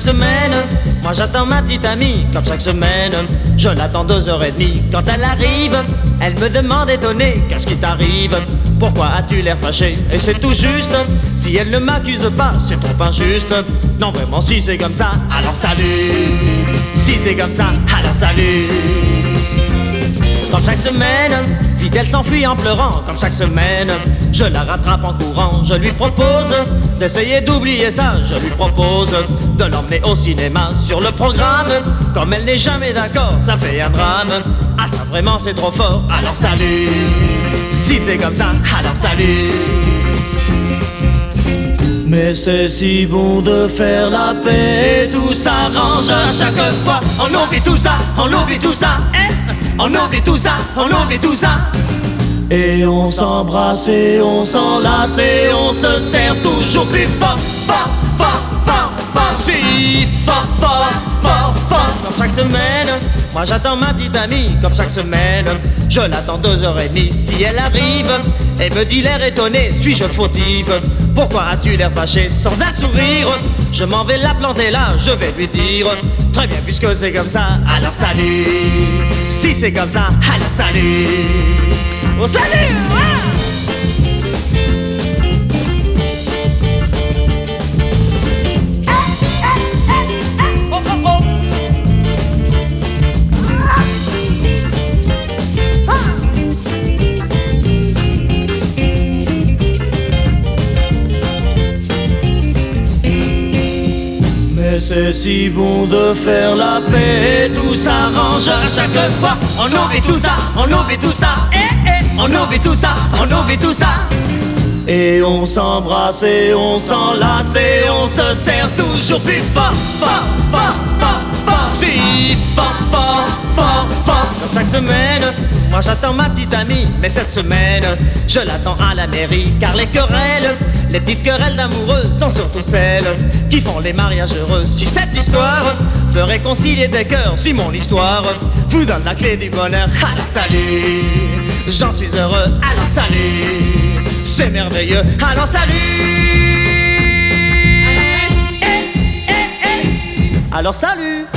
semaine, moi j'attends ma petite amie, comme chaque semaine. Je l'attends 2h30, quand elle arrive, elle me demande étonnée, qu'est-ce qui t'arrive? Pourquoi as-tu l'air fâché? Et c'est tout juste, si elle ne m'accuse pas, c'est trop injuste. Non vraiment, si c'est comme ça, alors salut. Si c'est comme ça, alors salut. Comme chaque semaine, vite elle s'enfuit en pleurant. Comme chaque semaine, je la rattrape en courant. Je lui propose d'essayer d'oublier ça. Je lui propose de l'emmener au cinéma. Sur le programme, comme elle n'est jamais d'accord, ça fait un drame. Ah ça vraiment c'est trop fort, alors salut. Si c'est comme ça, alors salut. Mais c'est si bon de faire la paix, tout s'arrange à chaque fois. On oublie tout ça, on oublie tout ça, on oublie tout ça, on oublie tout ça. Et on s'embrasse et on s'enlace et on se serre toujours plus fort, fort, fort, fort, fort, si fort, fort, fort, fort. Comme chaque semaine, moi j'attends ma petite amie, comme chaque semaine. Je l'attends 2h30, si elle arrive, elle me dit l'air étonné, suis-je fautive? Pourquoi as-tu l'air fâché sans un sourire? Je m'en vais la planter là, je vais lui dire, très bien puisque c'est comme ça, alors salut. Si c'est comme ça, alors salut. Oh salut, ouais. Mais c'est si bon de faire la paix, tout s'arrange à chaque fois. On oublie tout ça, on oublie tout ça, on oublie tout ça, on oublie tout ça. Et on s'embrasse et on s'enlace et on se serre toujours plus fort, fort, fort, fort, fort, si fort, fort, fort, fort. Comme chaque semaine, moi j'attends ma petite amie, mais cette semaine, je l'attends à la mairie, car les querelles, les petites querelles d'amoureux sont surtout celles qui font les mariages heureux. Si cette histoire veut réconcilier des cœurs, si mon histoire vous donne la clé du bonheur, alors salut. J'en suis heureux, alors salut. C'est merveilleux, alors salut. Alors salut.